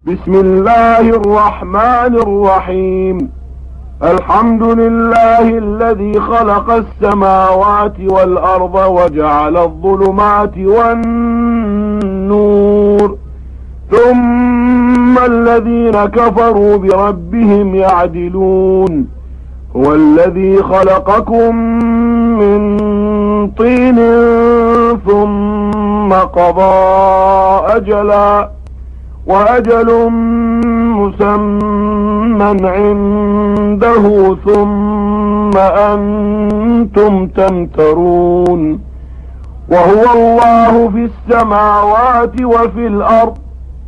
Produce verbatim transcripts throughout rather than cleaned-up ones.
بسم الله الرحمن الرحيم. الحمد لله الذي خلق السماوات والأرض وجعل الظلمات والنور، ثم الذين كفروا بربهم يعدلون. هو الذي خلقكم من طين ثم قضى أجلا وأجل مسمى عنده ثم أنتم تمترون. وهو الله في السماوات وفي الأرض،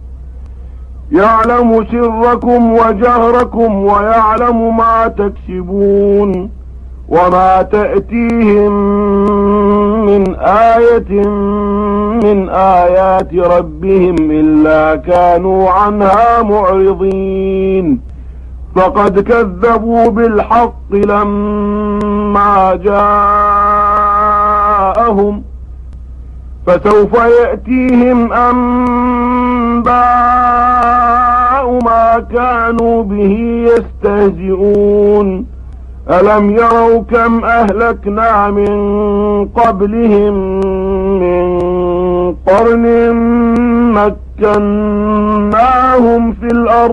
يعلم سركم وجهركم ويعلم ما تكسبون. وما تأتيهم من آية من آيات ربهم إلا كانوا عنها معرضين. فقد كذبوا بالحق لما جاءهم، فسوف يأتيهم أنباء ما كانوا به يستهزئون. ألم يروا كم أهلكنا من قبلهم من قرن مكناهم في الأرض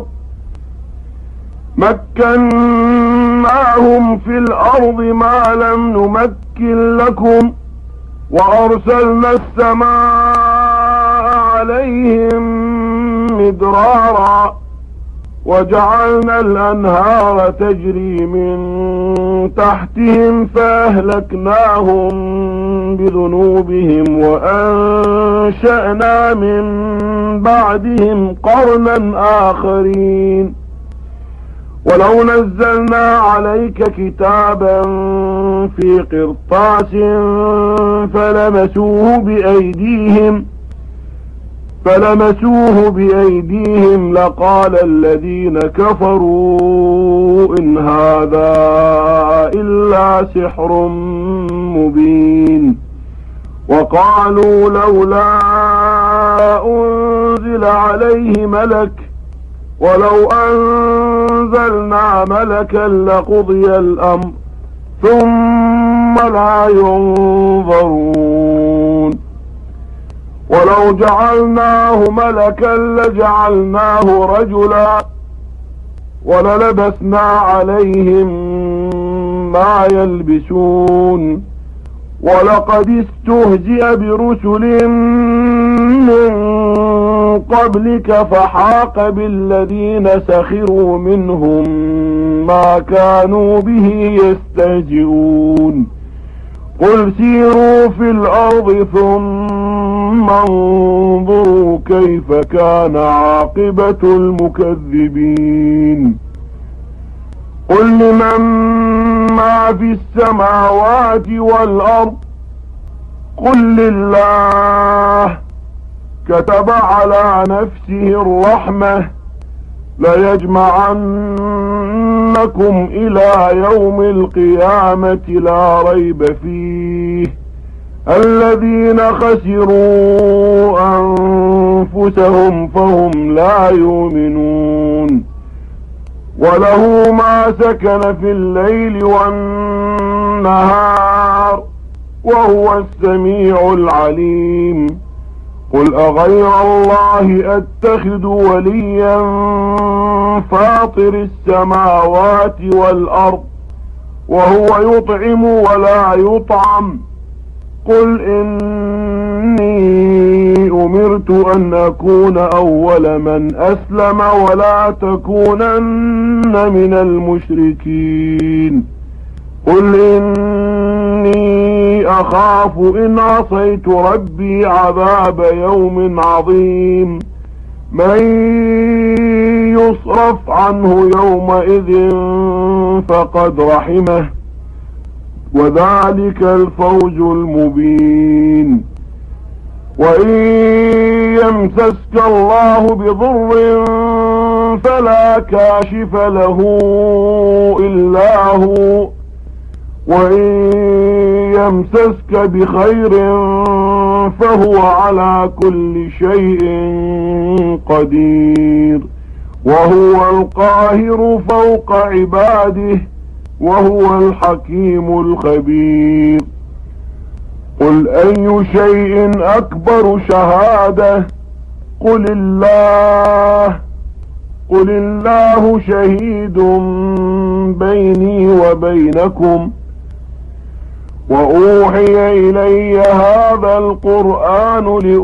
مكناهم في الأرض ما لم نمكن لكم، وأرسلنا السماء عليهم مدرارا، وجعلنا الأنهار تجري من تحتهم فأهلكناهم بذنوبهم وأنشأنا من بعدهم قرنا آخرين. ولو نزلنا عليك كتابا في قرطاس فلمسوه بأيديهم فلمسوه بأيديهم لقال الذين كفروا إن هذا إلا سحر مبين. وقالوا لولا أنزل عليه ملك، ولو أنزلنا ملكا لقضي الأمر ثم لا ينظرون. ولو جعلناه ملكا لجعلناه رجلا وللبسنا عليهم ما يلبسون. ولقد استهزئ برسل من قبلك فحاق بالذين سخروا منهم ما كانوا به يستهزئون. قل سيروا في الأرض ثم انظروا كيف كان عاقبة المكذبين. قل لمن ما في السماوات والأرض قل لله. كتب على نفسه الرحمة ليجمعنكم إلى يوم القيامة لا ريب فيه. الذين خسروا أنفسهم فهم لا يؤمنون. وله ما سكن في الليل والنهار وهو السميع العليم. قل أغير الله أتخذ وليا فاطر السماوات والأرض وهو يطعم ولا يطعم. قل إني أمرت أن أكون أول من أسلم ولا تكونن من المشركين. قل إني أخاف إن عصيت ربي عذاب يوم عظيم. من يصرف عنه يومئذ فقد رحمه وذلك الفوز المبين. وإن يمسسك الله بضر فلا كاشف له إلا هو، وإن يمسسك بخير فهو على كل شيء قدير. وهو القاهر فوق عباده وهو الحكيم الخبير. قل أي شيء أكبر شهادة؟ قل الله قل الله شهيد بيني وبينكم وأوحي إلي هذا القرآن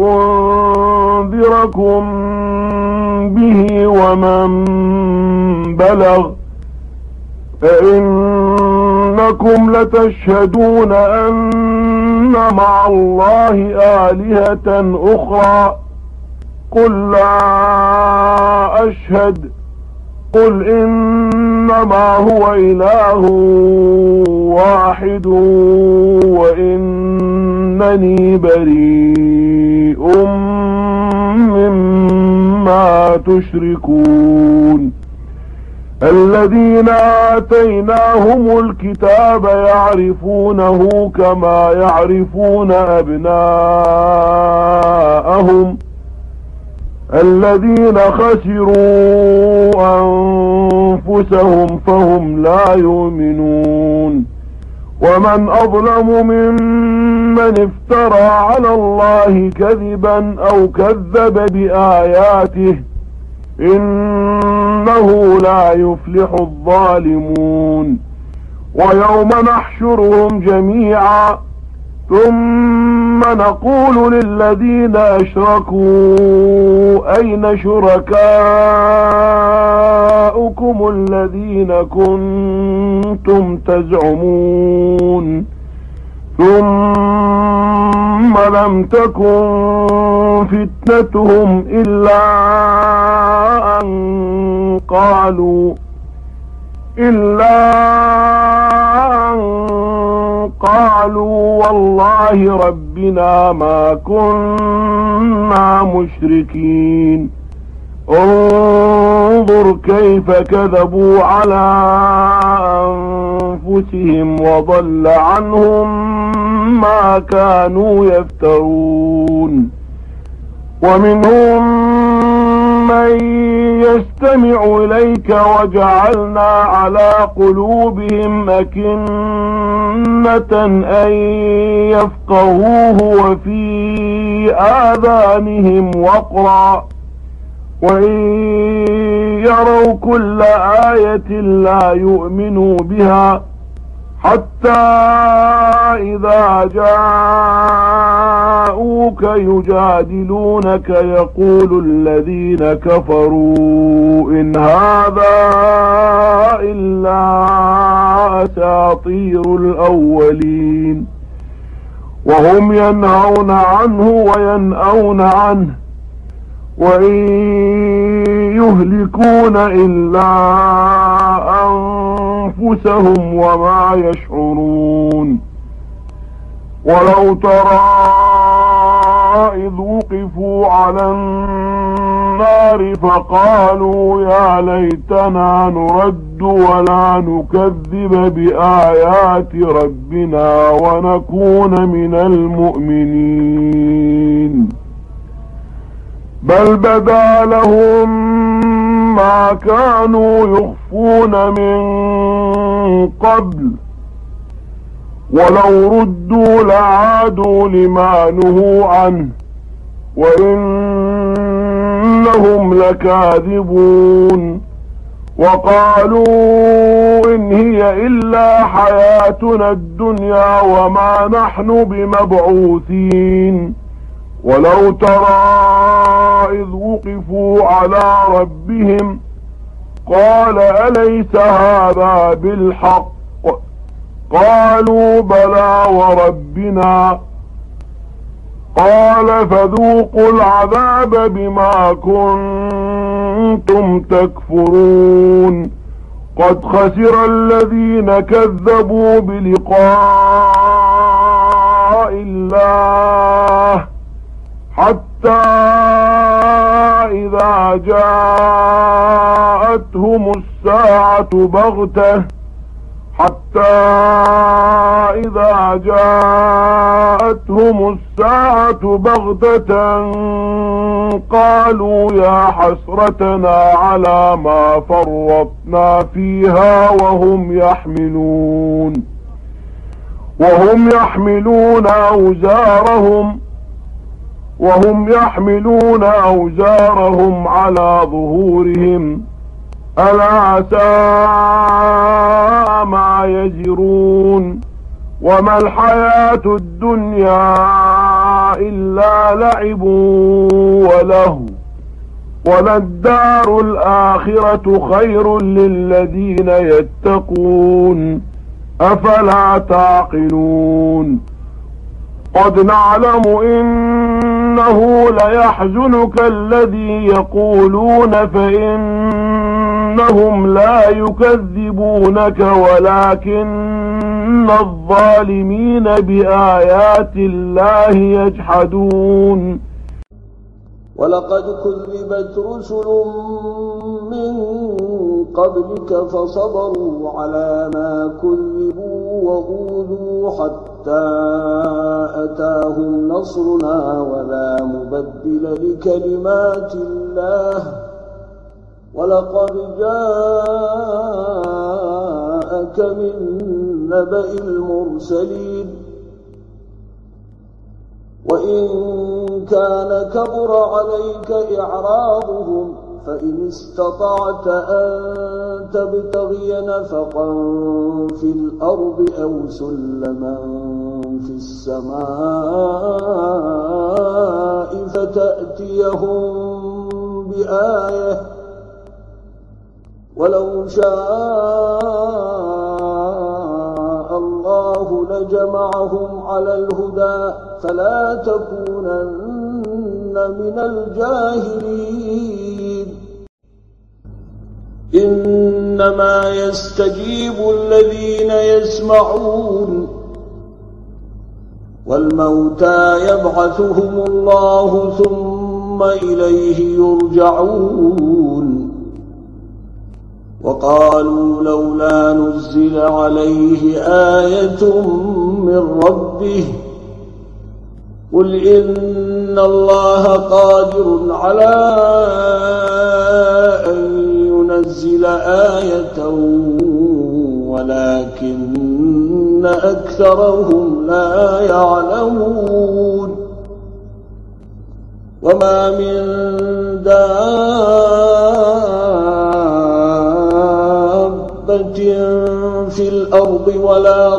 لأنذركم به ومن بلغ أئنكم لتشهدون أن مع الله آلهة أخرى قل لا أشهد قل إنما هو إله واحد وإنني بريء مما تشركون. الذين آتيناهم الكتاب يعرفونه كما يعرفون أبناءهم الذين خسروا أنفسهم فهم لا يؤمنون. ومن أظلم ممن افترى على الله كذبا أو كذب بآياته إنه لا يفلح الظالمون. ويوم نحشرهم جميعا ثم نقول للذين أشركوا أين شركاؤكم الذين كنتم تزعمون ثم لم تكن فتنتهم إلا أن قالوا إلا أن قالوا والله ربنا ما كنا مشركين. انظر كيف كذبوا على أنفسهم وضل عنهم ما كانوا يفترون. ومنهم من يستمع إليك وجعلنا على قلوبهم أكنة أن يفقهوه وفي آذانهم وقرا وإن يروا كل آية لا يؤمنوا بها حتى إذا جاءوك يجادلونك يقول الذين كفروا إن هذا إلا أساطير الأولين وهم ينهون عنه وينأون عنه وإن يهلكون إلا أنفسهم وما يشعرون. ولو ترى إذ وقفوا على النار فقالوا يا ليتنا نرد ولا نكذب بآيات ربنا ونكون من المؤمنين بل بدا لهم ما كانوا يخفون من قبل ولو ردوا لعادوا لما نهوا عنه وإنهم لكاذبون. وقالوا إن هي إلا حياتنا الدنيا وما نحن بمبعوثين. ولو ترى إذ وقفوا على ربهم قال أليس هذا بالحق قالوا بلى وربنا قال فذوقوا العذاب بما كنتم تكفرون. قد خسر الذين كذبوا بلقاء الله حتى إذا جاءتهم الساعة بغتة حتى إذا جاءتهم الساعة بغتة قالوا يا حسرتنا على ما فرطنا فيها وهم يحملون وهم يحملون أوزارهم وهم يحملون أوزارهم على ظهورهم ألا ساء ما يزرون وما الحياة الدنيا إلا لعب وله وللدار الآخرة خير للذين يتقون أفلا تعقلون قد نعلم إنه ليحزنك الذي يقولون فإنهم لا يكذبونك ولكن الظالمين بآيات الله يجحدون ولقد كذبت رسل من قبلك فصبروا على ما كذبوا وأوذوا حتى أتاهم نصرنا ولا مبدل لكلمات الله ولقد جاءك من نبأ المرسلين وإن كان كبر عليك إعراضهم فإن استطعت أن تبتغي نفقا في الأرض أو سلما في السماء فتأتيهم بآية ولو شاء الله لجمعهم على الهدى فلا تكونن من الجاهلين إنما يستجيب الذين يسمعون والموتى يبعثهم الله ثم إليه يرجعون وقالوا لولا نزل عليه آية من ربه قل إن الله قادر على أن ينزل آية ولكن أكثرهم لا يعلمون وما من دابة في الأرض ولا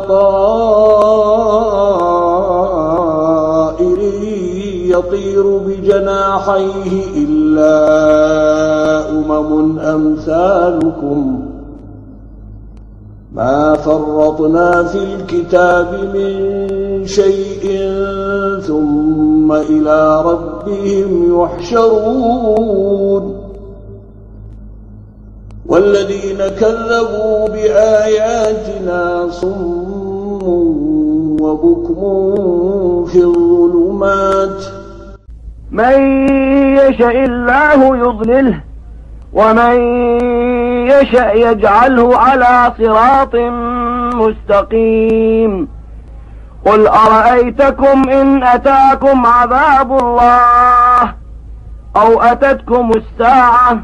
طائر يطير بجناحيه إلا أمم أمثالكم ما فرطنا في الكتاب من شيء ثم إلى ربهم يحشرون والذين كذبوا بآياتنا صم وبكم في الظلمات من يشاء الله يضلله ومن يشاء يجعله على صراط مستقيم قل أرأيتكم إن أتاكم عذاب الله أو أتتكم الساعة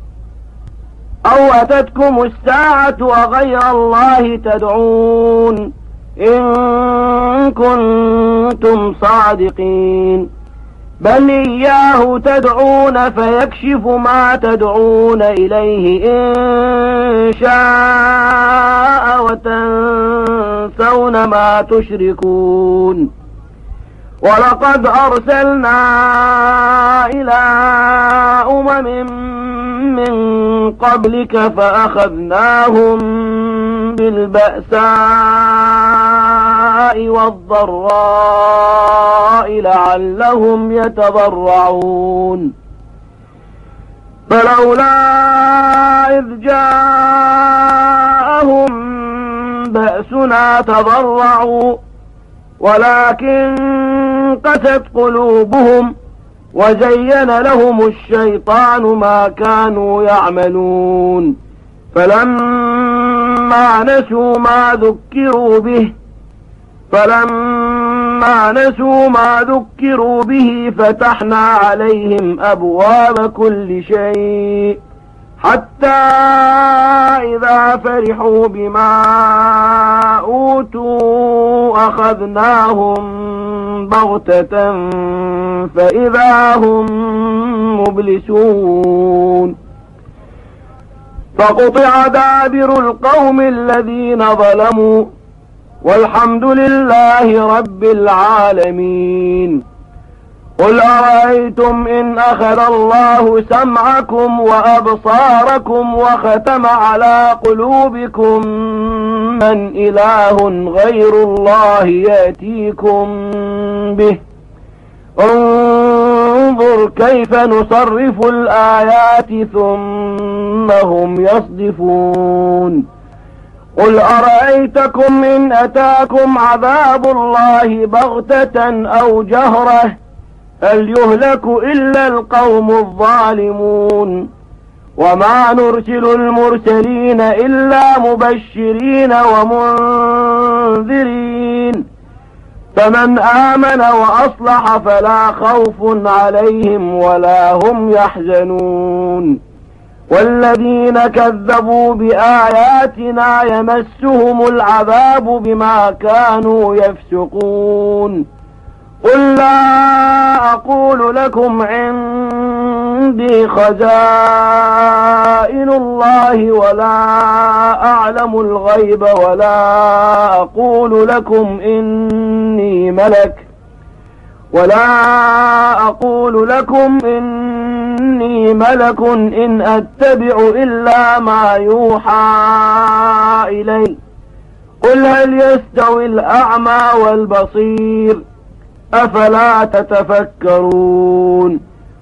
أو أتتكم الساعة وغير الله تدعون إن كنتم صادقين بل إياه تدعون فيكشف ما تدعون إليه إن شاء وتنسون ما تشركون ولقد أرسلنا إلى أمم من قبلك فأخذناهم بالبأساء والضراء لعلهم يتضرعون فلولا إذ جاءهم بأسنا تضرعوا ولكن قست قلوبهم وزين لهم الشيطان ما كانوا يعملون فلما فلما نسوا ما ذكروا به فلما نسوا ما ذكروا به فتحنا عليهم أبواب كل شيء حتى إذا فرحوا بما أوتوا أخذناهم بغتة فإذا هم مبلسون فقطع دابر القوم الذين ظلموا والحمد لله رب العالمين. قل أرأيتم إن أخذ الله سمعكم وأبصاركم وختم على قلوبكم من إله غير الله يأتيكم به انظر كيف نصرف الآيات ثم هم يصدفون. قل أرأيتكم إن أتاكم عذاب الله بغتة أو جهرة هل يهلك إلا القوم الظالمون وما نرسل المرسلين إلا مبشرين ومنذرين فمن آمن وأصلح فلا خوف عليهم ولا هم يحزنون والذين كذبوا بآياتنا يمسهم العذاب بما كانوا يفسقون. قل لا أقول لكم عندي خزائن الله ولا أعلم الغيب ولا أقول لكم إني ملك ولا أقول لكم إني ملك إن أتبع إلا ما يوحى إلي. قل هل يستوي الأعمى والبصير أفلا تتفكرون.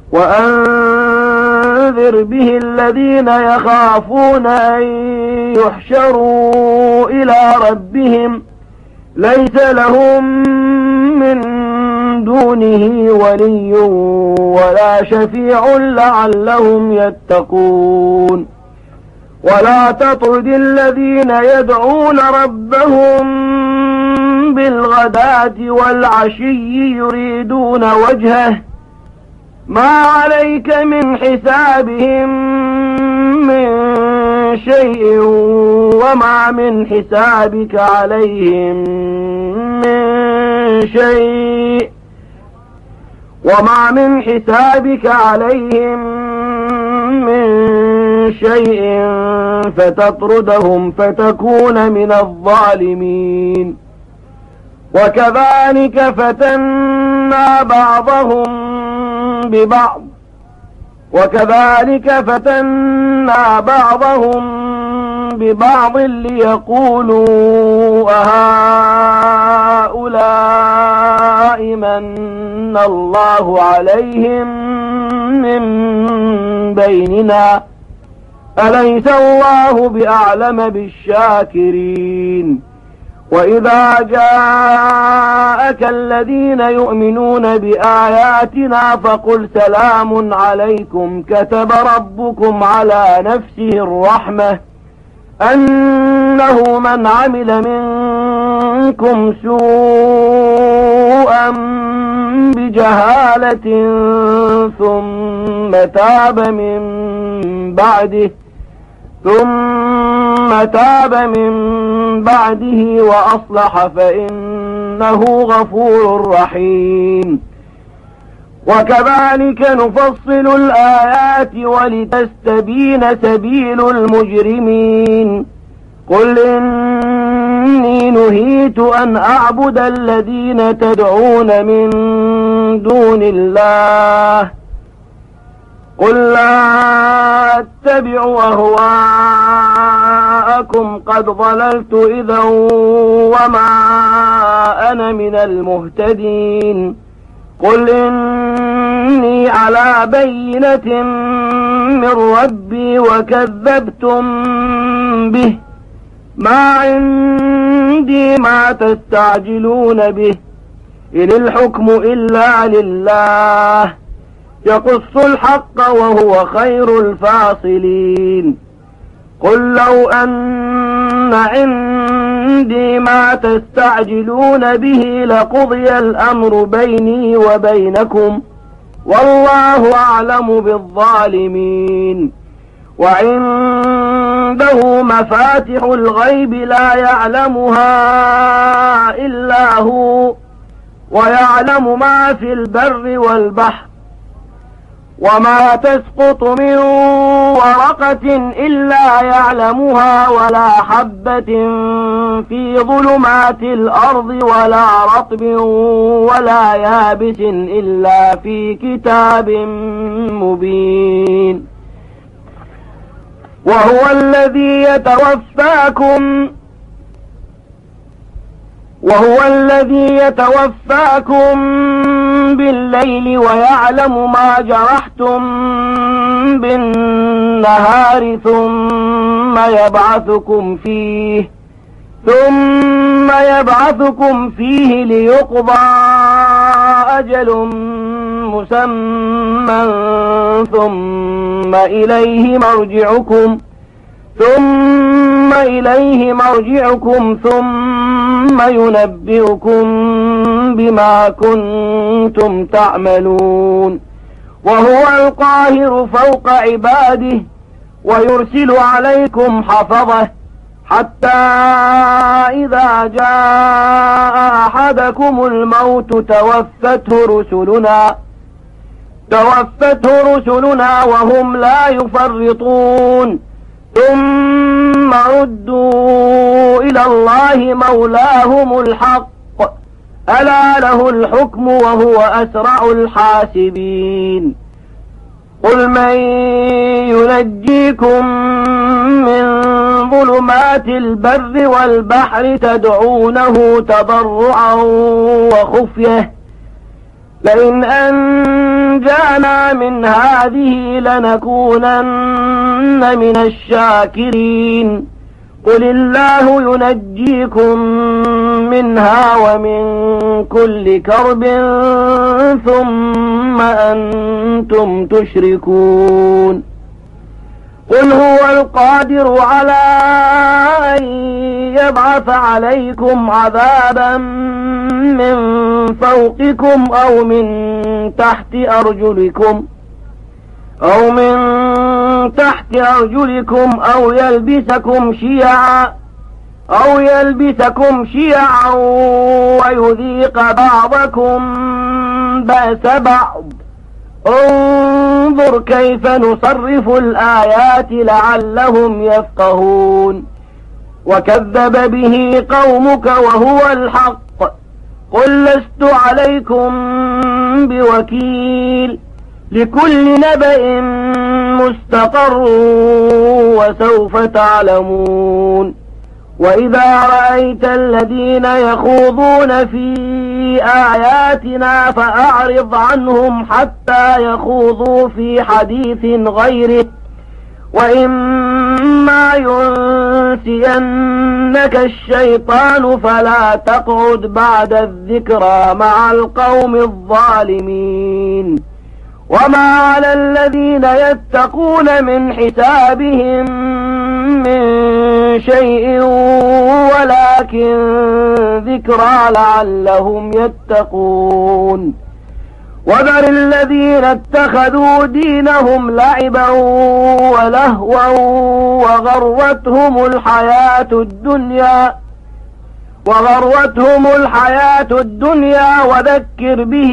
وأنذر به الذين يخافون أن يحشروا إلى ربهم ليس لهم من دونه ولي ولا شفيع لعلهم يتقون. ولا تطرد الذين يدعون ربهم بالغداة والعشي يريدون وجهه ما عليك من حسابهم من شيء وما من حسابك عليهم من شيء وما من حسابك عليهم من شيء فتطردهم فتكون من الظالمين. وكذلك فتنا بعضهم ببعض وكذلك فتنا بعضهم ببعض ليقولوا أهؤلاء من الله عليهم من بيننا أليس الله بأعلم بالشاكرين. وإذا جاءك الذين يؤمنون بآياتنا فقل سلام عليكم كتب ربكم على نفسه الرحمة أنه من عمل منكم سوءا بجهالة ثم تاب من بعده ثم تاب من بعده وأصلح فإنه غفور رحيم. وكذلك نفصل الآيات ولتستبين سبيل المجرمين. قل إني نهيت أن أعبد الذين تدعون من دون الله قل لا أتبع أهواءكم قد ضللت إذا وما أنا من المهتدين. قل إني على بينة من ربي وكذبتم به ما عندي ما تستعجلون به إن الحكم إلا لله يقص الحق وهو خير الفاصلين. قل لو أن عندي ما تستعجلون به لقضي الأمر بيني وبينكم والله أعلم بالظالمين. وعنده مفاتح الغيب لا يعلمها إلا هو ويعلم ما في البر والبحر وما تسقط من ورقة إلا يعلمها ولا حبة في ظلمات الأرض ولا رطب ولا يابس إلا في كتاب مبين. وهو الذي يتوفاكم وهو الذي يتوفاكم بالليل ويعلم ما جرحتم بالنهار ثم يبعثكم فيه ثم يبعثكم فيه ليقضى أجل مسمى ثم إليه مرجعكم ثم إليه مرجعكم ثم ينبئكم بما كنتم تعملون. وهو القاهر فوق عباده ويرسل عليكم حفظه حتى إذا جاء أحدكم الموت توفته رسلنا توفته رسلنا وهم لا يفرطون ثم ردوا إلى الله مولاهم الحق ألا له الحكم وهو أسرع الحاسبين. قل من ينجيكم من ظلمات البر والبحر تدعونه تضرعا وخفية لئن أنجانا من هذه لنكونن من الشاكرين. قل الله ينجيكم منها ومن كل كرب ثم أنتم تشركون. قل هو القادر على أن يبعث عليكم عذابا من فوقكم أو من تحت أرجلكم أو من تحت أرجلكم أو يلبسكم شيعا أو يلبسكم شيعا ويذيق بعضكم بأس بعض. انظر كيف نصرف الآيات لعلهم يفقهون. وكذب به قومك وهو الحق قل لست عليكم بوكيل لكل نبأ مستقر وسوف تعلمون. وإذا رأيت الذين يخوضون في آياتنا فأعرض عنهم حتى يخوضوا في حديث غيره وإما ينسينك الشيطان فلا تقعد بعد الذكرى مع القوم الظالمين. وما على الذين يتقون من حسابهم من شيء ولكن ذكرى لعلهم يتقون. وذر الذين اتخذوا دينهم لعبا ولهوا وغرتهم الحياة الدنيا وغرتهم الحياة الدنيا وذكر به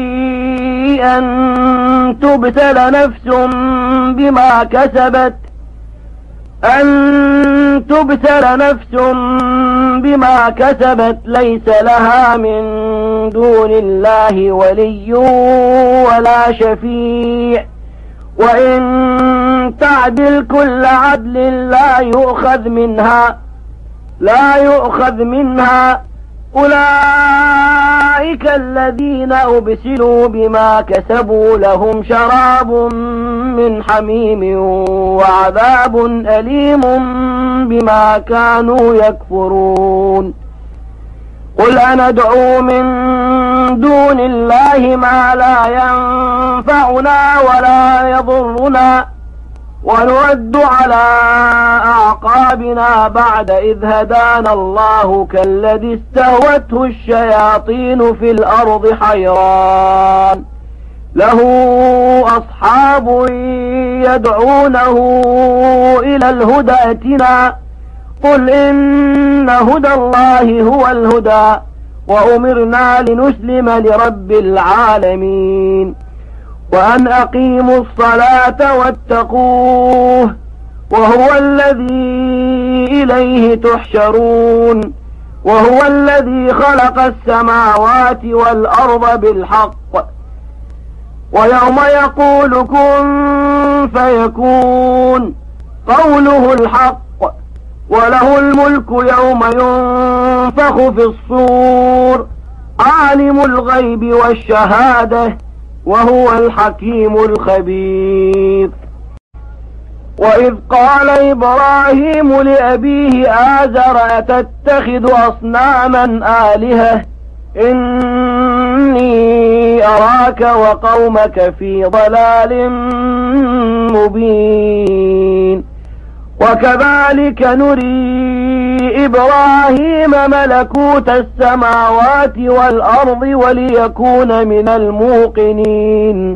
أن تبتل نفس بما كسبت أن تبتل نفس بما كسبت ليس لها من دون الله ولي ولا شفيع وإن تعدل كل عدل لا يؤخذ منها لا يؤخذ منها. أولئك الذين أبسلوا بما كسبوا لهم شراب من حميم وعذاب أليم بما كانوا يكفرون. قل أندعو من دون الله ما لا ينفعنا ولا يضرنا ونرد على أعقابنا بعد إذ هدانا الله كالذي استهوته الشياطين في الأرض حيران له أصحاب يدعونه إلى الهدى ائتنا قل إن هدى الله هو الهدى وأمرنا لنسلم لرب العالمين وأن أقيموا الصلاة واتقوه وهو الذي إليه تحشرون وهو الذي خلق السماوات والأرض بالحق ويوم يقول كن فيكون قوله الحق وله الملك يوم ينفخ في الصور عالم الغيب والشهادة وهو الحكيم الخبير وإذ قال إبراهيم لأبيه آزر أتتخذ أصناما آلهة إني أراك وقومك في ضلال مبين وكذلك نري إبراهيم ملكوت السماوات والأرض وليكون من الموقنين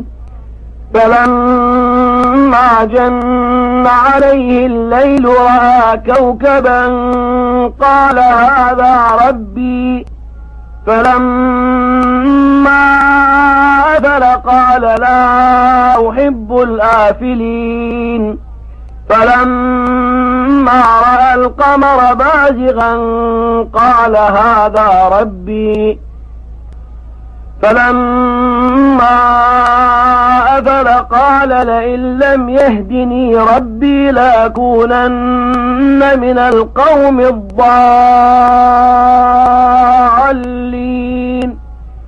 فلما جن عليه الليل رأى كوكبا قال هذا ربي فلما أفل قال لا أحب الآفلين فلما رأى القمر بازغا قال هذا ربي فلما أفل قال لئن لم يهدني ربي لأكونن من القوم الضالين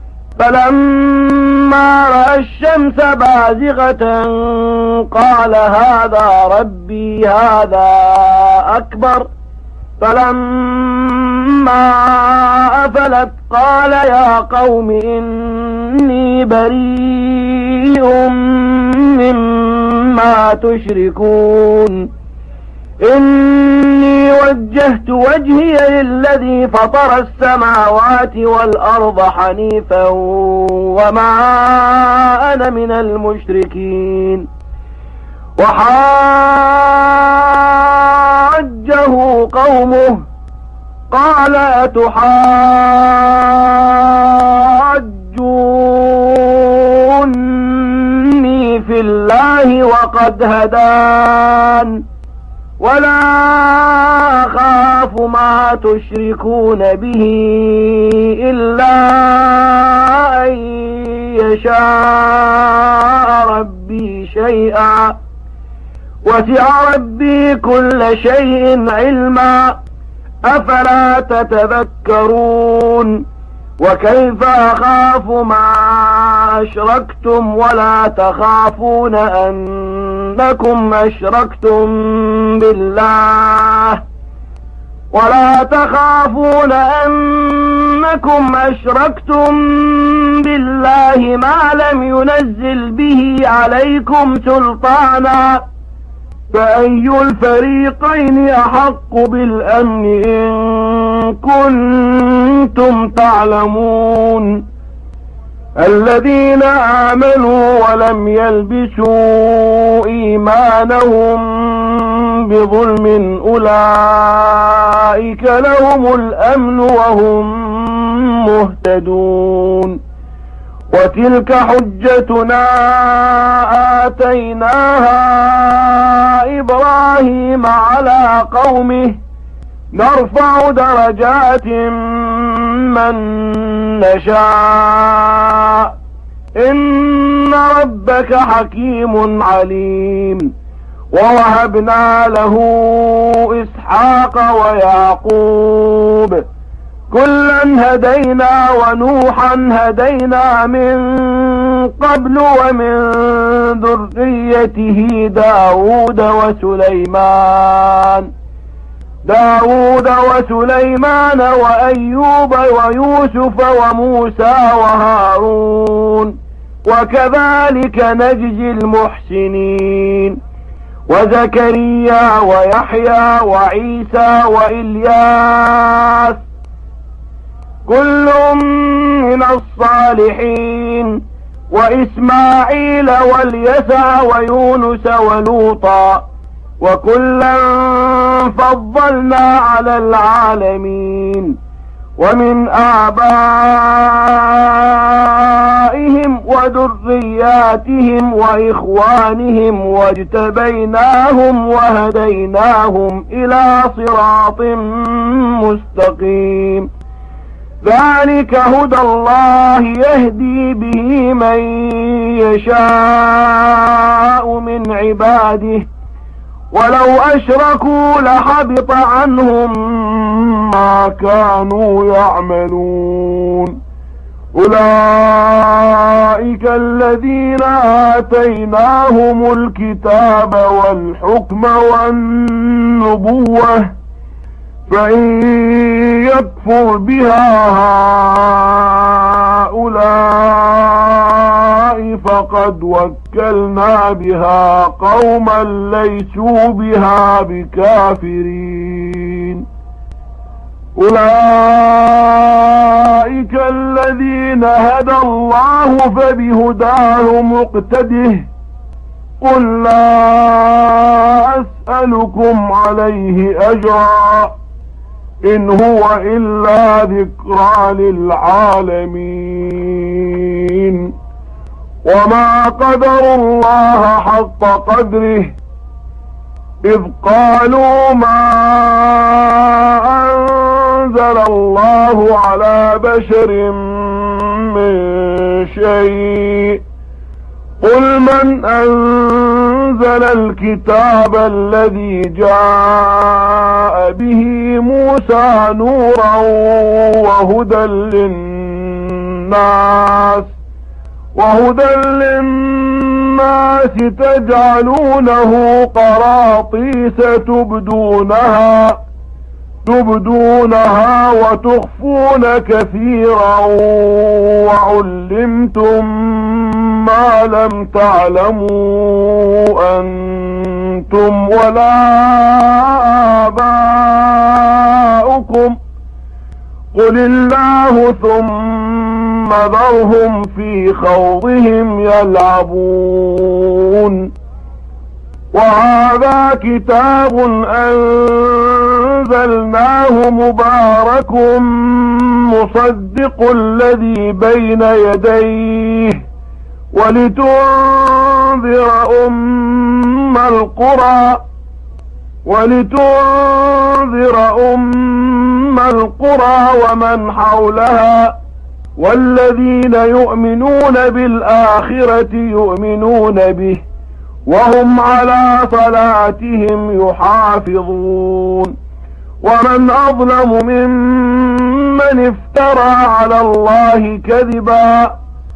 فلما رأى الشمس بازغة قال هذا ربي هذا أكبر فلما أفلت قال يا قوم إني بريء مما تشركون إني وجهت وجهي للذي فطر السماوات والأرض حنيفا وما أنا من المشركين وحاجه قومه قال أتحاجوني في الله وقد هدان ولا أخاف ما تشركون به إلا أن يشاء ربي شيئا وسع ربي كل شيء علما أفلا تتذكرون وكيف أخاف ما أشركتم ولا تخافون أنكم أشركتم بالله ولا تخافون أنكم أشركتم بالله ما لم ينزل به عليكم سلطانا فأي الفريقين أحق بالأمن إن كنتم تعلمون الذين آمنوا ولم يلبسوا إيمانهم بظلم أولئك لهم الأمن وهم مهتدون وتلك حجتنا آتيناها إبراهيم على قومه نرفع درجات من نشاء إن ربك حكيم عليم ووهبنا له إسحاق ويعقوب كلا هدينا ونوحا هدينا من قبل ومن ذريته داود وسليمان داود وسليمان وأيوب ويوسف وموسى وهارون وكذلك نجزي المحسنين وزكريا ويحيى وعيسى وإلياس كل من الصالحين وإسماعيل واليسع ويونس ولوطا وكلا فضلنا على العالمين ومن آبائهم وذرياتهم وإخوانهم واجتبيناهم وهديناهم إلى صراط مستقيم ذلك هدى الله يهدي به من يشاء من عباده ولو أشركوا لحبط عنهم ما كانوا يعملون أولئك الذين آتيناهم الكتاب والحكم والنبوة فإن يكفر بها هؤلاء فقد وكلنا بها قوما ليسوا بها بكافرين أولئك الذين هدى الله فبهداه مقتده قل لا أسألكم عليه أجرا إن هو إلا ذكرى للعالمين وما قدروا الله حق قدره إذ قالوا ما أنزل الله على بشر من شيء قل من أنزل الكتاب الذي جاء به موسى نورا وهدى للناس وهدى للناس تجعلونه قراطيس تبدونها تبدونها وتخفون كثيرا وعلمتم ما لم تعلموا أنتم ولا آباؤكم قل الله ثم ذرهم في خوضهم يلعبون وهذا كتاب أنزلناه مبارك مصدق الذي بين يديه ولتنذر أم القرى ولتنذر أم القرى ومن حولها والذين يؤمنون بالآخرة يؤمنون به وهم على صلاتهم يحافظون ومن أظلم ممن افترى على الله كذبا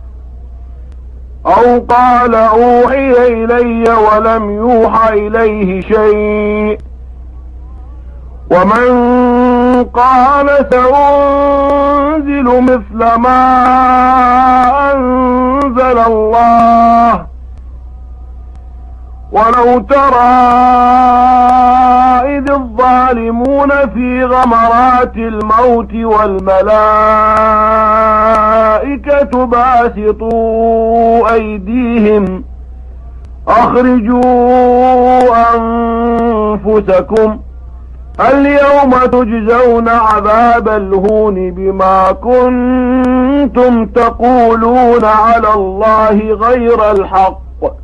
أو قال أوحي إلي ولم يوحى إليه شيء ومن قال سأنزل مثل ما أنزل الله ولو ترى إذ الظالمون في غمرات الموت والملائكة باسطوا أيديهم أخرجوا أنفسكم اليوم تجزون عذاب الهون بما كنتم تقولون على الله غير الحق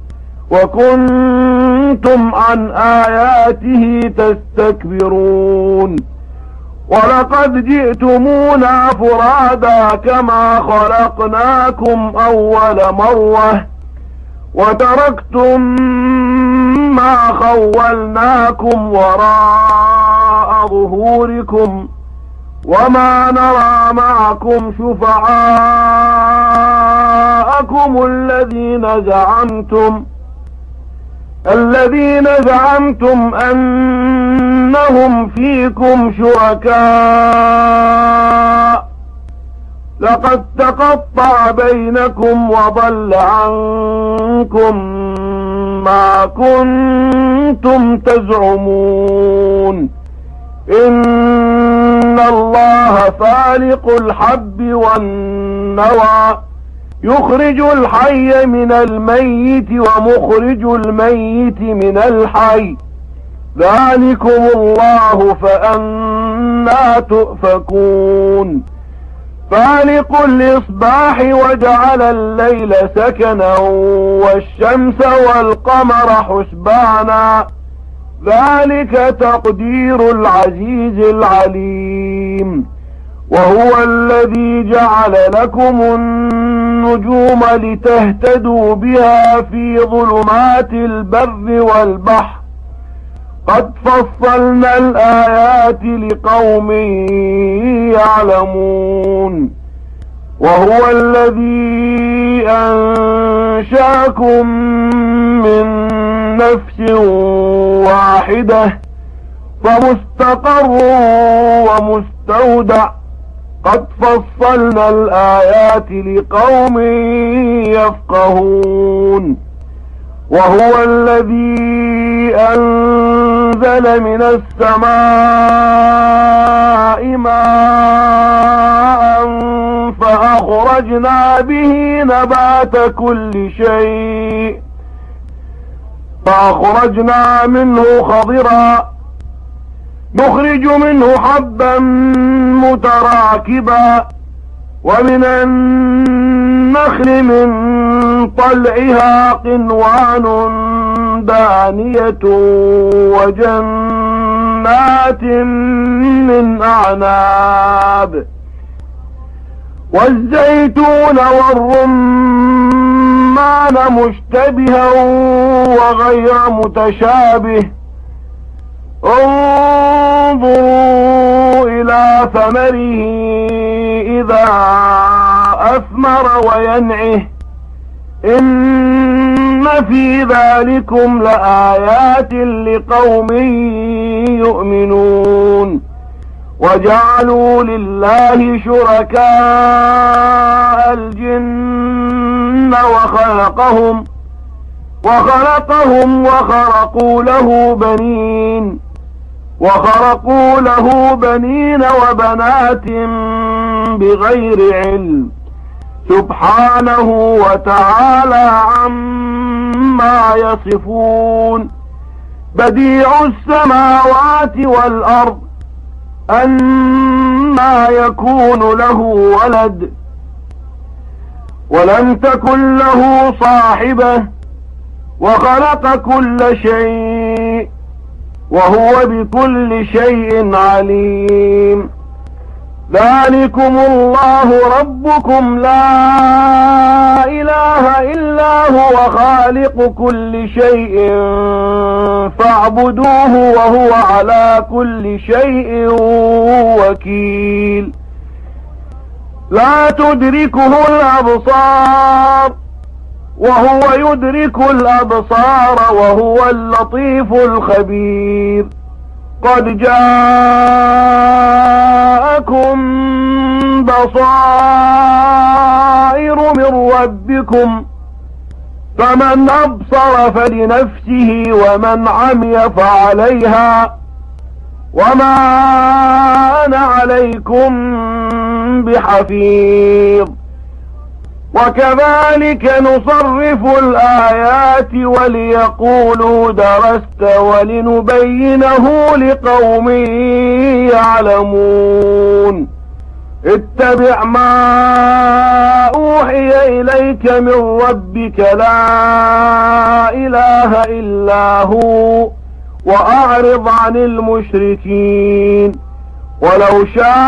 وكنتم عن آياته تستكبرون ولقد جئتمونا فرادا كما خلقناكم أول مرة وتركتم ما خولناكم وراء ظهوركم وما نرى معكم شفعاءكم الذين زعمتم الذين زعمتم أنهم فيكم شركاء لقد تقطع بينكم وضل عنكم ما كنتم تزعمون إن الله فالق الحب والنوى يخرج الحي من الميت ومخرج الميت من الحي ذلكم الله فأنى تؤفكون فالق الإصباح وجعل الليل سكنا والشمس والقمر حسبانا ذلك تقدير العزيز العليم وهو الذي جعل لكم النجوم لتهتدوا بها في ظلمات البر والبحر قد فصلنا الآيات لقوم يعلمون وهو الذي أنشاكم من نفس واحدة فمستقر ومستودع قد فصلنا الآيات لقوم يفقهون وهو الذي أنزل من السماء ماء فأخرجنا به نبات كل شيء فأخرجنا منه خضرا نخرج منه حبا متراكبا ومن النخل من طلعها قنوان دانية وجنات من أعناب والزيتون والرمان مشتبها وغير متشابه انظروا إلى ثمره إذا أثمر وينعه إن في ذلكم لآيات لقوم يؤمنون وجعلوا لله شركاء الجن وخلقهم وخلقهم وخرقوا له بنين وخرقوا له بنين وبنات بغير علم سبحانه وتعالى عما يصفون بديع السماوات والأرض أنى يكون له ولد ولم تكن له صاحبة وخلق كل شيء وهو بكل شيء عليم ذلكم الله ربكم لا إله إلا هو خالق كل شيء فاعبدوه وهو على كل شيء وكيل لا تدركه الأبصار وهو يدرك الأبصار وهو اللطيف الخبير قد جاءكم بصائر من ربكم فمن أبصر فلنفسه ومن عمي فعليها وما أنا عليكم بحفيظ وكذلك نصرف الآيات وليقولوا درست ولنبينه لقوم يعلمون اتبع ما أوحي إليك من ربك لا إله إلا هو وأعرض عن المشركين ولو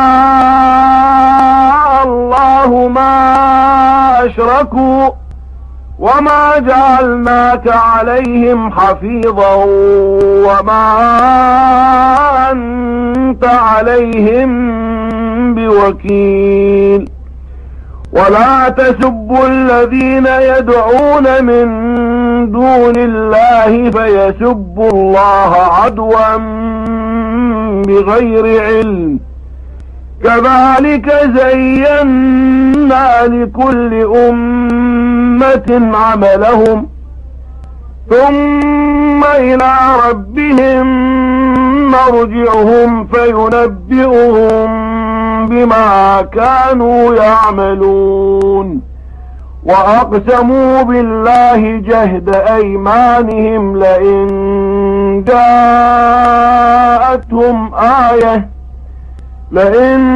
شاء الله ما أشركوا وما جعلناك عليهم حفيظا وما أنت عليهم بوكيل ولا تسبوا الذين يدعون من دون الله فيسبوا الله عدوا بغير علم كذلك زينا لكل أمة عملهم ثم إلى ربهم مرجعهم فينبئهم بما كانوا يعملون وأقسموا بالله جهد أيمانهم لئن جاءتهم آية لئن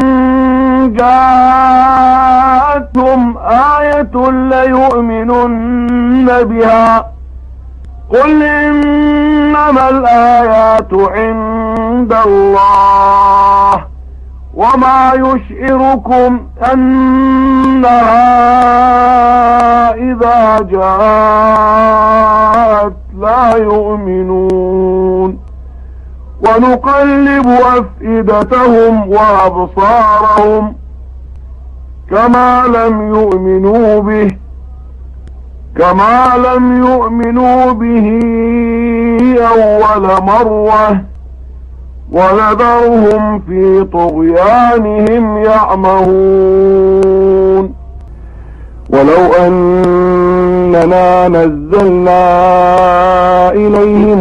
جاءتهم آية ليؤمنن بها قل إنما الآيات عند الله وما يشعركم أنها إذا جاءت لا يؤمنون ونقلب أفئدتهم وأبصارهم كما لم يؤمنوا به كما لم يؤمنوا به أول مرة ونذرهم في طغيانهم يعمهون ولو أننا نزلنا إليهم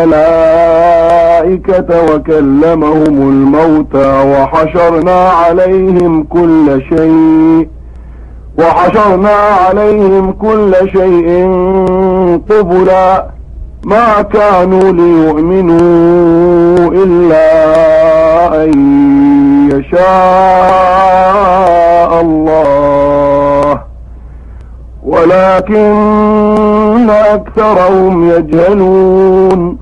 الملائكة وكلمهم الموتى وحشرنا عليهم كل شيء وحشرنا عليهم كل شيء قبلا ما كانوا ليؤمنوا إلا أن يشاء الله ولكن أكثرهم يجهلون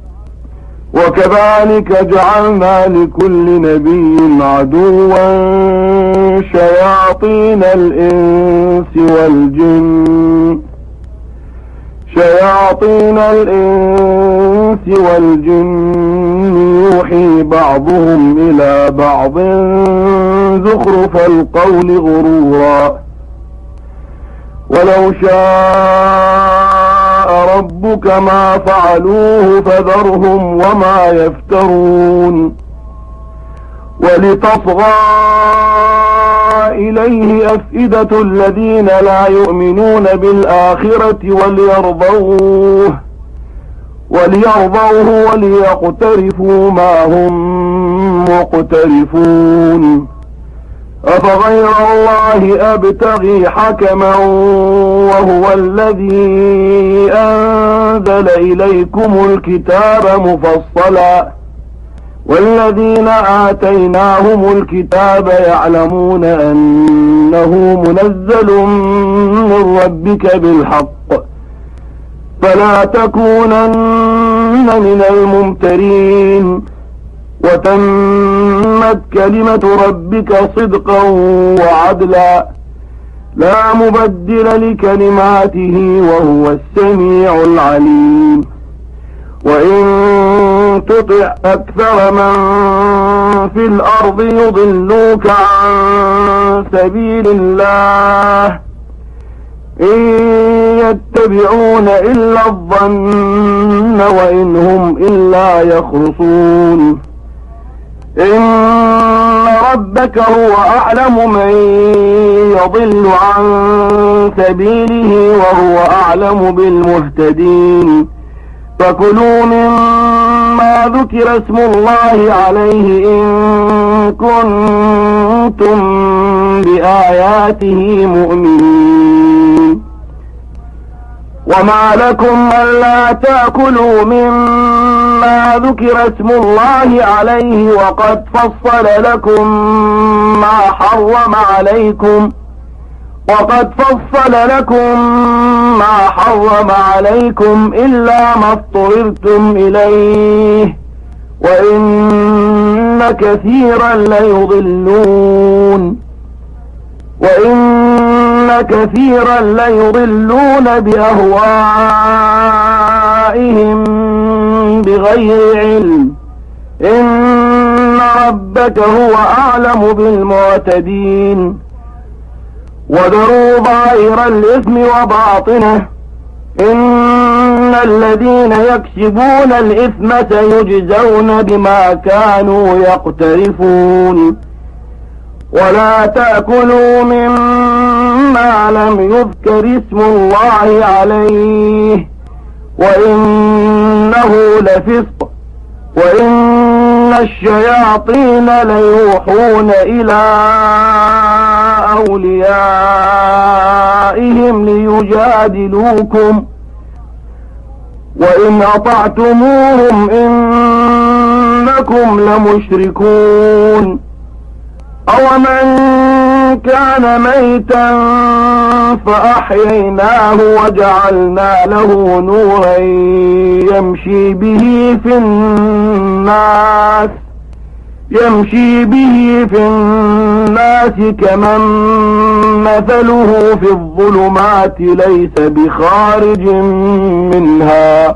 وكذلك جعلنا لكل نبي عدوا شياطين الإنس والجن شياطين الإنس والجن يوحي بعضهم إلى بعض زخرف القول غرورا ولو شاء ربك ما فعلوه فذرهم وما يفترون ولتصغى إليه أفئدة الذين لا يؤمنون بالآخرة وليرضوه وليرضوه وليقترفوا ما هم مقترفون أفغير الله أبتغي حكما وهو الذي أنزل إليكم الكتاب مفصلا والذين آتيناهم الكتاب يعلمون أنه منزل من ربك بالحق فلا تكونن من الممترين وتمت كلمة ربك صدقا وعدلا لا مبدل لكلماته وهو السميع العليم وإن تطع أكثر من في الأرض يضلوك عن سبيل الله إن يتبعون إلا الظن وإن هم إلا يخرصون إن ربك هو أعلم من يضل عن سبيله وهو أعلم بالمهتدين فكلوا مما ذكر اسم الله عليه إن كنتم بآياته مؤمنين وما لكم ألا تأكلوا مما ذكر اسم الله عليه وقد فصل لكم ما حرم عليكم وقد فصل لكم ما حرم عليكم إلا ما اضطررتم إليه وإن كثيرا ليضلون وإن كثيرا ليضلون بأهوائهم بغير علم إن ربك هو أعلم بالمعتدين وذروا ظاهر الإثم وباطنه إن الذين يكسبون الإثم سيجزون بما كانوا يقترفون ولا تأكلوا مما لم يذكر اسم الله عليه وإنه لفسق وإن الشياطين ليوحون إلى أوليائهم ليجادلوكم وإن أطعتموهم إنكم لمشركون أومن كان ميتا فأحييناه وجعلنا له نورا يمشي به في الناس يمشي به في الناس كمن مثله في الظلمات ليس بخارج منها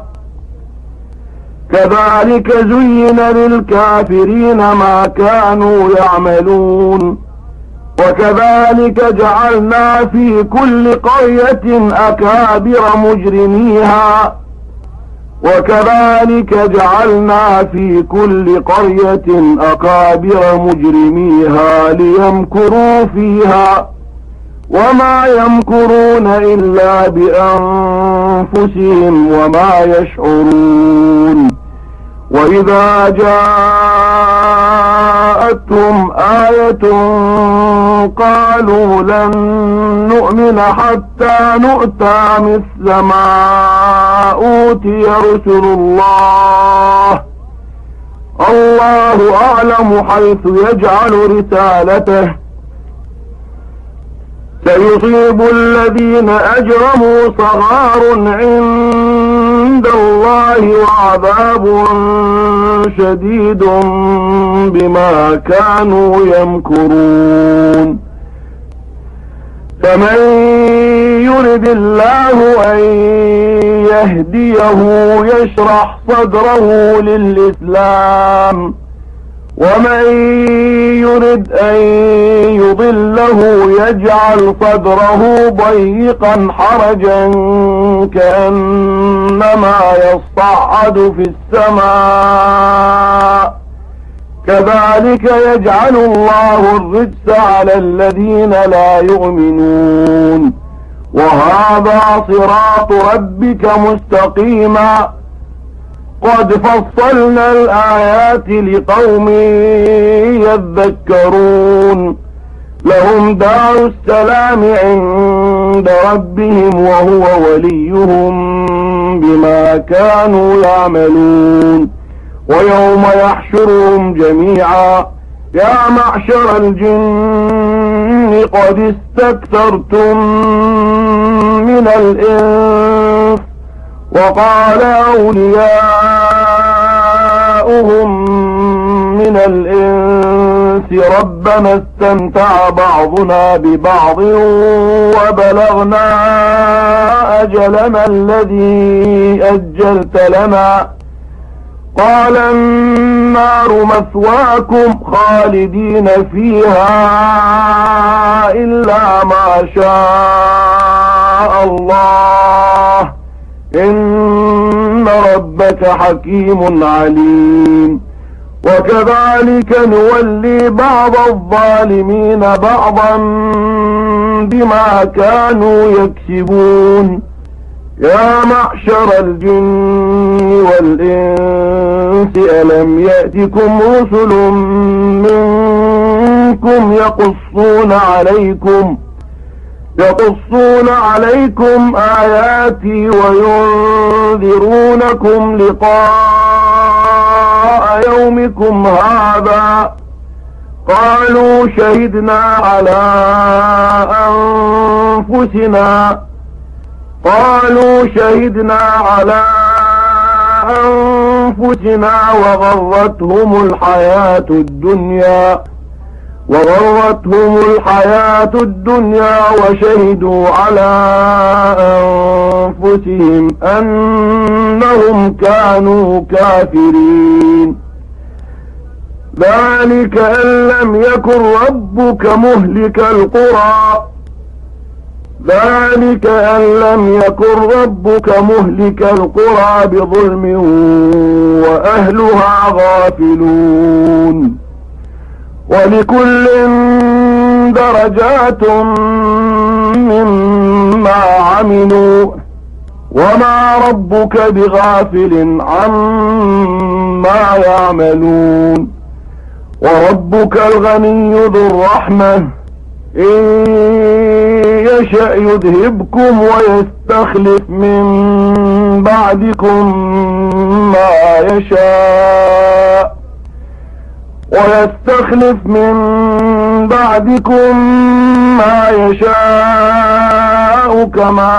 كذلك زين للكافرين ما كانوا يعملون وكذلك جعلنا في كل قرية أكابر مجرميها وكذلك جعلنا في كل قرية أكابر مجرميها ليمكروا فيها وما يمكرون إلا بأنفسهم وما يشعرون وإذا جاءتهم آية قالوا لن نؤمن حتى نؤتى مثل ما أوتي رسل الله الله أعلم حيث يجعل رسالته سيصيب الذين أجرموا صغار عند الله وعذاب شديد بما كانوا يمكرون فمن يرد الله أن يهديه يشرح صدره للإسلام ومن يرد أن يضله يجعل صدره ضيقا حرجا كأنما يصعد في السماء كذلك يجعل الله الرجس على الذين لا يؤمنون وهذا صراط ربك مستقيما قد فصلنا الآيات لقوم يذكرون لهم دار السلام عند ربهم وهو وليهم بما كانوا يعملون ويوم يحشرهم جميعا يا معشر الجن قد استكثرتم من الإنس وقال أولياؤهم من الإنس ربنا استمتع بعضنا ببعض وبلغنا أجلنا الذي أجلت لنا قال النار مثواكم خالدين فيها إلا ما شاء الله إن ربك حكيم عليم وكذلك نولي بعض الظالمين بعضا بما كانوا يكسبون يا معشر الجن والإنس ألم يأتكم رسل منكم يقصون عليكم يقصون عليكم آياتي وينذرونكم لقاء يومكم هذا قالوا شهدنا على أنفسنا قالوا شهدنا على أنفسنا وغرتهم الحياة الدنيا وغرتهم الحياة الدنيا وشهدوا على أنفسهم أنهم كانوا كافرين ذلك أن لم يكن ربك مهلك القرى ذلك أن لم يكن ربك مهلك القرى بظلم وأهلها غافلون ولكل درجات مما عملوا وما ربك بغافل عما يعملون وربك الغني ذو الرحمة إن يشأ يذهبكم ويستخلف من بعدكم ما يشاء ويستخلف من بعدكم ما يشاء كما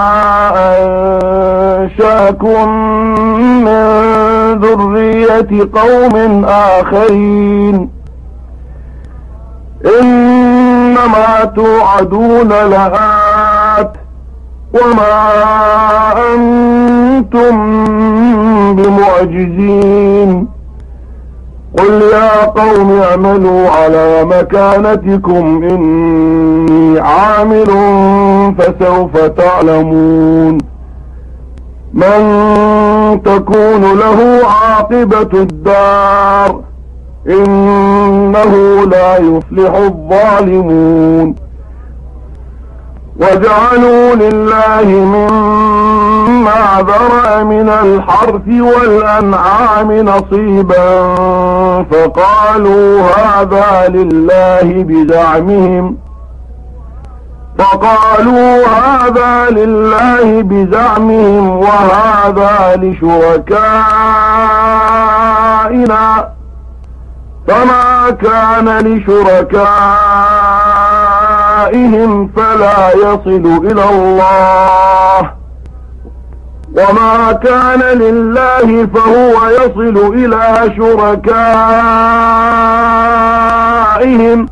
أنشأكم من ذرية قوم آخرين إنما توعدون لآت وما أنتم بمعجزين قل يا قوم اعملوا على مكانتكم إني عامل فسوف تعلمون من تكون له عاقبة الدار إنه لا يفلح الظالمون وجعلوا لله مما ذرأ من الحرث والأنعام نصيبا فقالوا هذا لله بزعمهم فقالوا هذا لله بزعمهم وهذا لشركائنا فما كان لشركائهم فلا يصل إلى الله وما كان لله فهو يصل إلى شركائهم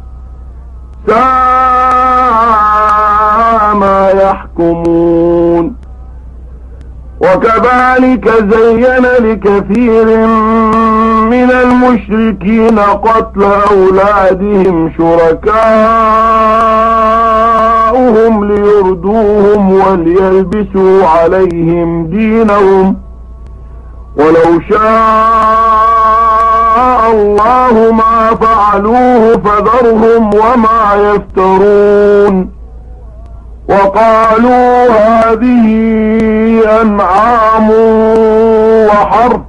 ساء ما يحكمون وكذلك زين لكثير من المشركين قتل أولادهم شركاؤهم ليردوهم وليلبسوا عليهم دينهم ولو شاء الله ما فعلوه فذرهم وما يفترون وقالوا هذه أنعام وحرث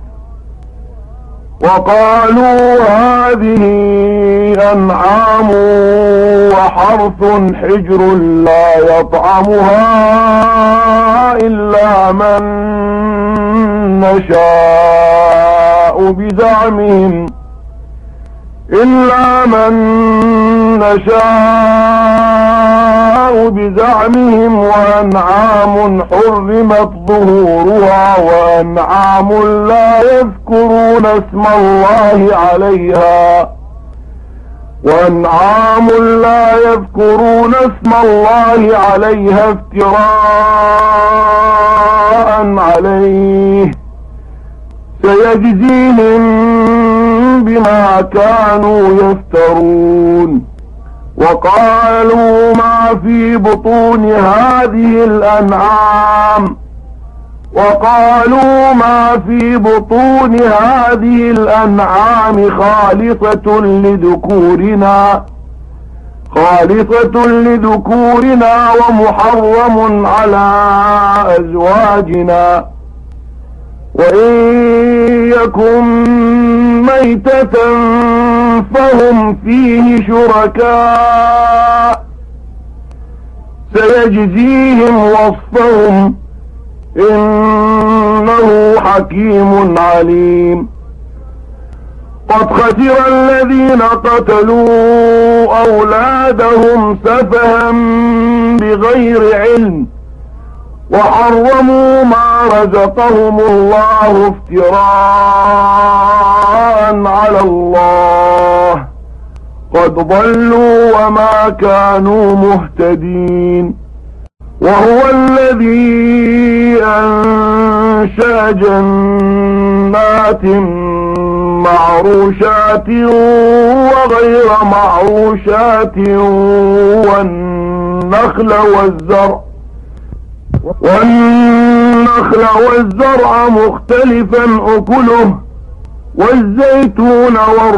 وقالوا هذه أنعام وحرث حجر لا يطعمها إلا من نشاء بزعمهم إلا من نشاء بزعمهم وأنعام حرمت ظهورها وأنعام لا يذكرون اسم الله عليها وأنعام لا يذكرون اسم الله عليها افتراء عليه سيجزيهم بما كانوا يفترون وقالوا ما في بطون هذه الأنعام وقالوا ما في بطون هذه الأنعام خالصة لذكورنا خالصة لذكورنا ومحرم على أزواجنا وإن يكن ميتة فهم فيه شركاء سيجزيهم وصفهم إنه حكيم عليم قد خسر الذين قتلوا أولادهم سفها بغير علم وحرموا ما رزقهم الله افتراء على الله قد ضلوا وما كانوا مهتدين وهو الذي أنشأ جنات معروشات وغير معروشات والنخل والزرع والنخل والزرع مختلفا أكله والزيتون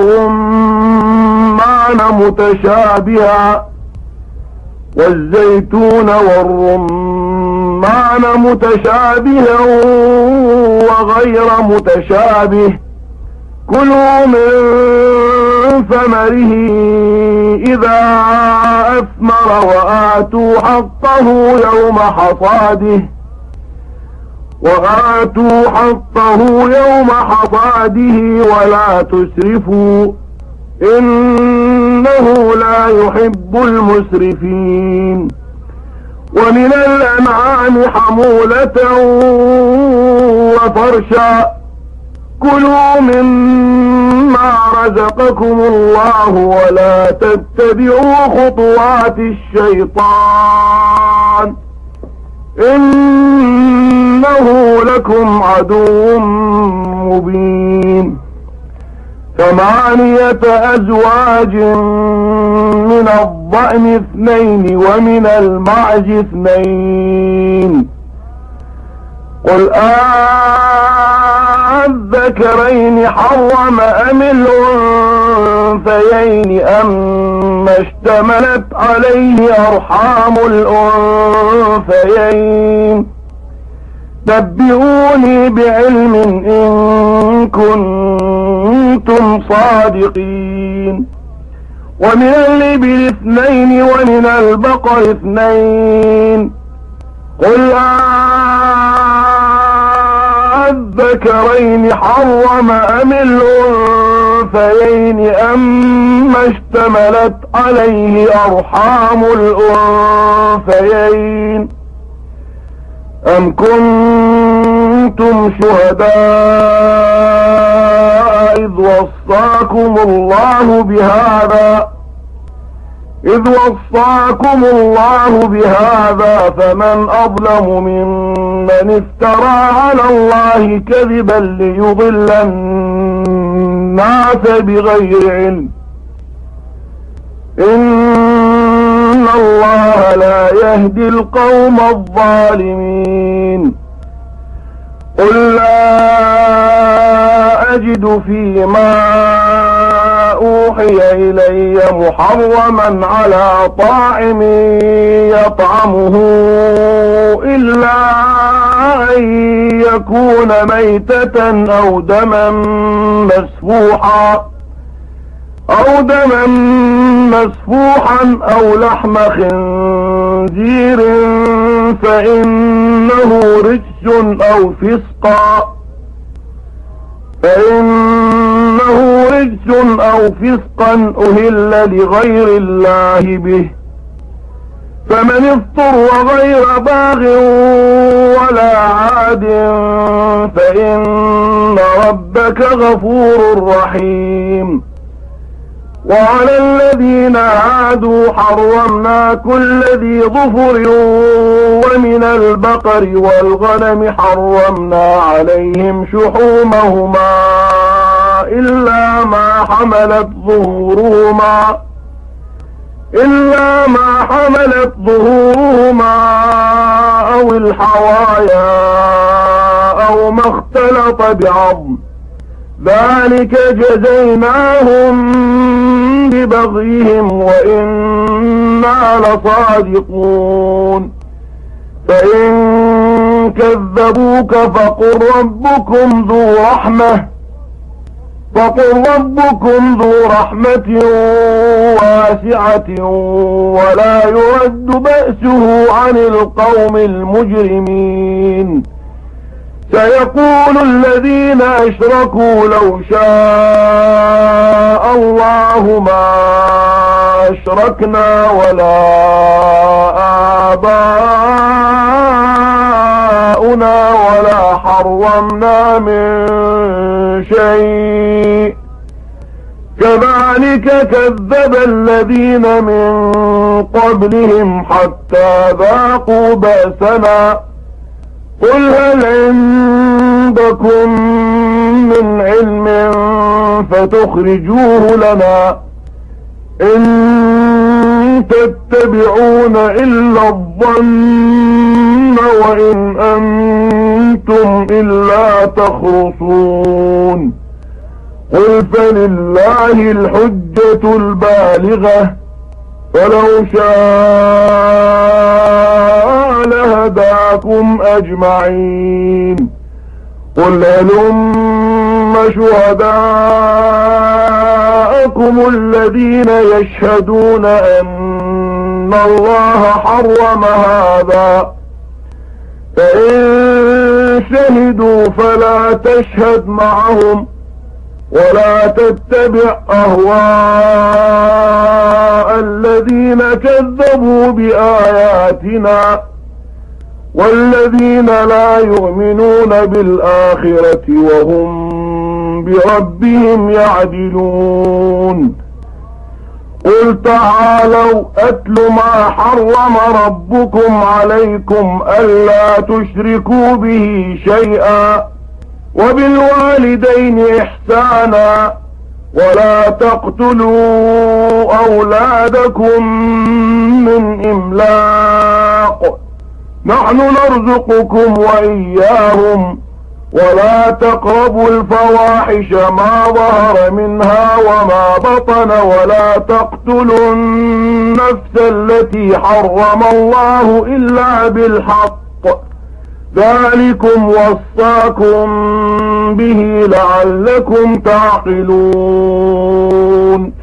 والرمان متشابها والزيتون والرمان الرحمن متشابها وغير متشابه كلوا من ثمره إذا أثمر وآتوا حقه يوم حصاده وآتوا حقه يوم حصاده ولا تسرفوا إنه لا يحب المسرفين ومن الأنعام حمولة وفرشا كلوا مما رزقكم الله ولا تتبعوا خطوات الشيطان إنه لكم عدو مبين ثمانية أزواج من الضأن اثنين ومن المعز اثنين قل أذكرين حرم أم الأنثيين أم اشتملت عليه أرحام الأنثيين نبئوني بعلم إن كنتم صادقين ومن الإبل اثنين ومن البقر اثنين قل أذكرين حرم أم الأنثيين أم اشتملت عليه أرحام الأنثيين أم كنتم شهداء إذ وصاكم الله بهذا إذ وصاكم الله بهذا فمن أظلم ممن افترى على الله كذبا ليضل الناس بغير علم إن الله لا يهدي القوم الظالمين قل لا أجد فيما أوحي إلي محرما على طاعم يطعمه إلا أن يكون ميتة أو دما مسفوحا أو دما مسفوحا أو لحم خنزير فإنه رجس أو فسقا فإنه رجس أو فسقا أهل لغير الله به فمن اضطر غير باغ ولا عاد فإن ربك غفور رحيم وعلى الذين عادوا حرمنا كل ذي ظفر ومن البقر والغنم حرمنا عليهم شحومهما إلا ما حملت ظهورهما إلا ما حملت ظهورهما أو الحوايا أو ما اختلط بعظم ذلك جزيناهم ببغيهم وإنا لصادقون فإن كذبوك فقل ربكم ذو رحمة فقل ربكم ذو رحمة واسعة ولا يرد بأسه عن القوم المجرمين سيقول الذين أشركوا لو شاء الله ما أشركنا ولا آباؤنا ولا حرمنا من شيء كذلك كذب الذين من قبلهم حتى ذاقوا بأسنا قل هل عندكم من علم فتخرجوه لنا إن تتبعون إلا الظن وإن أنتم إلا تخرصون قل فلله الحجة البالغة فلو شاء لها شهداكم أجمعين قل هلم شهداءكم الذين يشهدون أن الله حرم هذا فإن شهدوا فلا تشهد معهم ولا تتبع أهواء الذين كذبوا بآياتنا والذين لا يؤمنون بالآخرة وهم بربهم يعدلون قل تعالوا أتل ما حرم ربكم عليكم ألا تشركوا به شيئا وبالوالدين إحسانا ولا تقتلوا أولادكم من إملاق نحن نرزقكم وإياهم ولا تقربوا الفواحش ما ظهر منها وما بطن ولا تقتلوا النفس التي حرم الله إلا بالحق ذلكم وصاكم به لعلكم تعقلون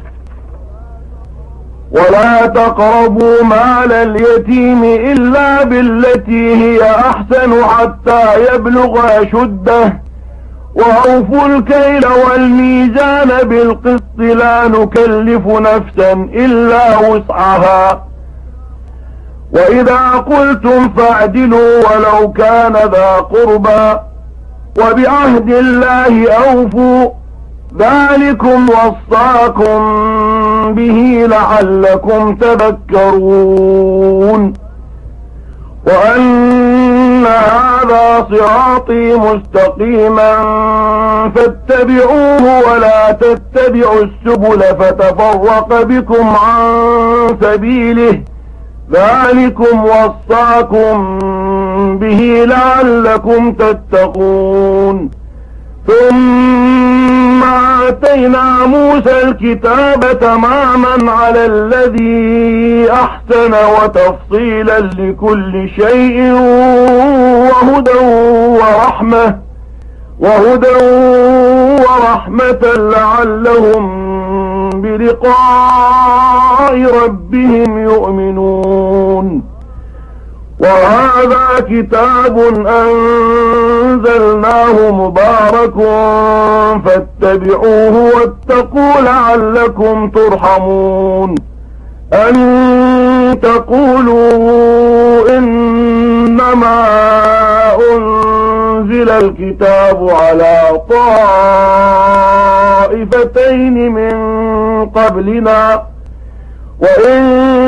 ولا تقربوا مال اليتيم إلا بالتي هي أحسن حتى يبلغ أشده وأوفوا الكيل والميزان بالقسط لا نكلف نفسا إلا وسعها وإذا قلتم فاعدلوا ولو كان ذا قربى وبعهد الله أوفوا ذلكم وصاكم به لعلكم تذكرون وأن هذا صراطي مستقيما فاتبعوه ولا تتبعوا السبل فتفرق بكم عن سبيله ذلكم وصاكم به لعلكم تتقون ثم آتينا موسى الكتاب تماما على الذي أحسن وتفصيلا لكل شيء وهدى ورحمة وهدى ورحمة لعلهم بلقاء ربهم يؤمنون وهذا كتاب أنزلناه مبارك فاتبعوه واتقوا لعلكم ترحمون أن تقولوا إنما أنزل الكتاب على طائفتين من قبلنا وإن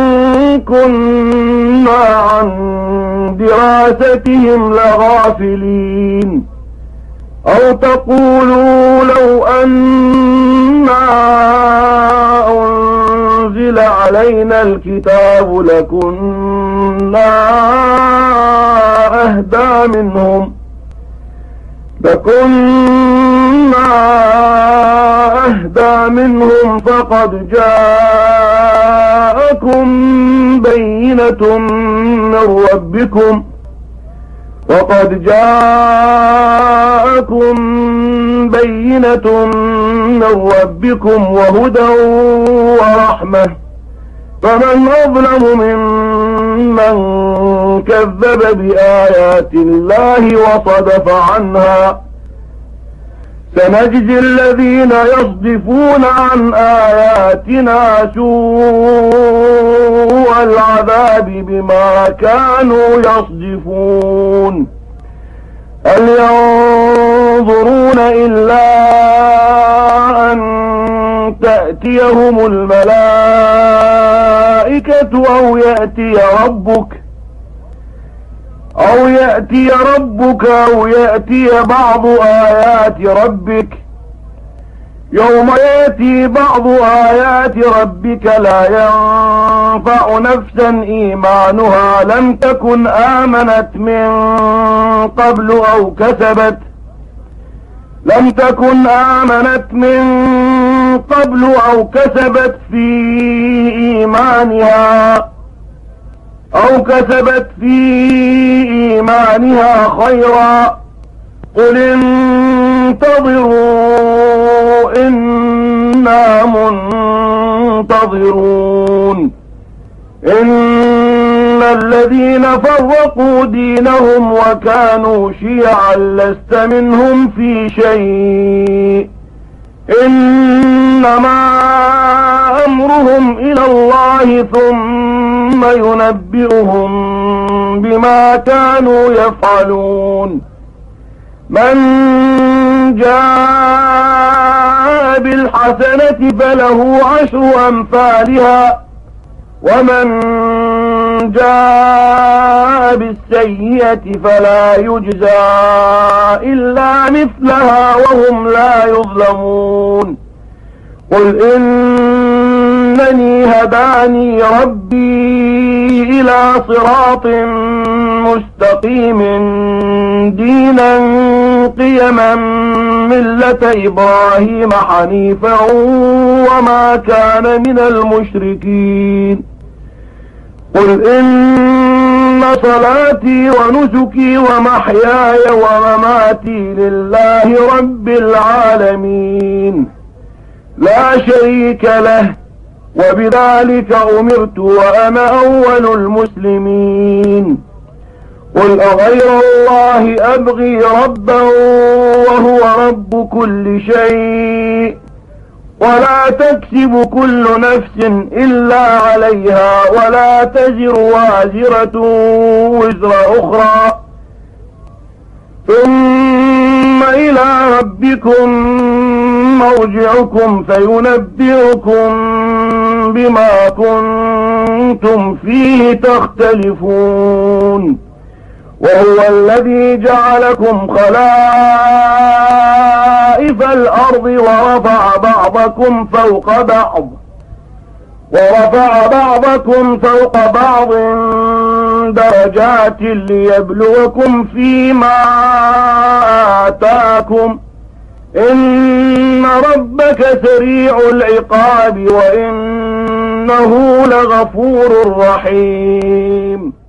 كنا عن دراستهم لغافلين أو تقولوا لو أنا أنزل علينا الكتاب لكنا أهدى منهم لكنا أهدى منهم فقد جاءكم بينة من ربكم وقد جاءكم بينة من ربكم وهدى ورحمة فمن أظلم ممن كذب بآيات الله وصدف عنها سنجزي الذين يصدفون عن آياتنا سوء العذاب بما كانوا يصدفون هل ينظرون إلا أن تأتيهم الملائكة أو يأتي ربك أو يأتي ربك أو يأتي بعض آيات ربك يوم يأتي بعض آيات ربك لا ينفع نفسا إيمانها لم تكن آمنت من قبل أو كسبت لم تكن آمنت من قبل أو كسبت في إيمانها أو كسبت في إيمانها خيرا قل انتظروا إنا منتظرون إن الذين فرقوا دينهم وكانوا شيعا لست منهم في شيء إنما أمرهم إلى الله ثم ينبئهم بما كانوا يفعلون من جاء بالحسنة فله عشر أمثالها ومن جاء بالسيئة فلا يجزى إلا مثلها وهم لا يظلمون قل إنني هداني ربي إلى صراط مستقيم دينا قيما ملة إبراهيم حنيفا وما كان من المشركين قل إن صلاتي ونسكي ومحياي ومماتي لله رب العالمين لا شريك له وبذلك أمرت وأنا أول المسلمين قل أغير الله أبغي ربا وهو رب كل شيء ولا تكسب كل نفس إلا عليها ولا تزر وازرة وزر أخرى ثم إلى ربكم مرجعكم فينبئكم بما كنتم فيه تختلفون وهو الذي جعلكم خلائف الأرض ورفع بعضكم فوق بعض ورفع بعضكم فوق بعض درجات ليبلوكم فيما آتاكم إن ربك سريع العقاب وإنه لغفور رحيم